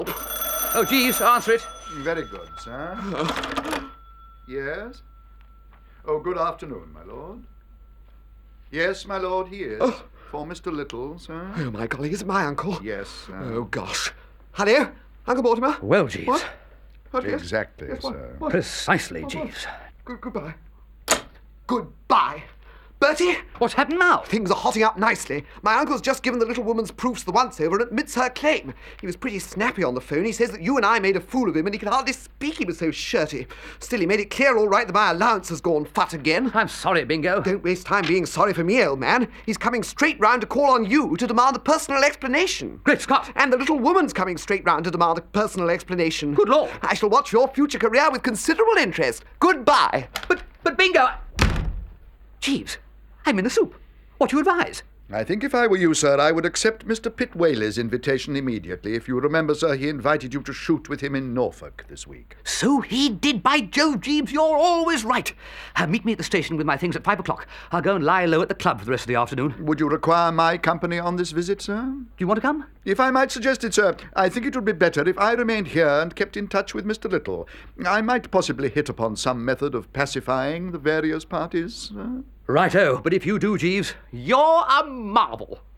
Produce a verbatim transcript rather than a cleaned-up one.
Oh, Jeeves, answer it. Very good, sir. Yes? Oh, good afternoon, my lord. Yes, my lord, he is. Oh. For Mister Little, sir. Oh, my golly, is it my uncle? Yes, sir. Oh, gosh. Hello, Uncle Mortimer? Well, Jeeves. What? What, yes? Exactly, Yes, what? sir. What? Precisely, What? Jeeves. Good, goodbye. Goodbye. Bertie? What's happened now? Things are hotting up nicely. My uncle's just given the little woman's proofs the once-over and admits her claim. He was pretty snappy on the phone. He says that you and I made a fool of him and he could hardly speak. He was so shirty. Still, he made it clear all right that my allowance has gone fut again. I'm sorry, Bingo. Don't waste time being sorry for me, old man. He's coming straight round to call on you to demand a personal explanation. Great Scott. And the little woman's coming straight round to demand a personal explanation. Good Lord. I shall watch your future career with considerable interest. Goodbye. But, but Bingo... Jeeves, I'm in the soup. What do you advise? I think if I were you, sir, I would accept Mister Pitt Whaley's invitation immediately. If you remember, sir, he invited you to shoot with him in Norfolk this week. So he did. By Jove, Jeeves, you're always right. Uh, meet me at the station with my things at five o'clock. I'll go and lie low at the club for the rest of the afternoon. Would you require my company on this visit, sir? Do you want to come? If I might suggest it, sir, I think it would be better if I remained here and kept in touch with Mister Little. I might possibly hit upon some method of pacifying the various parties, sir. Righto, but if you do, Jeeves, you're a marvel.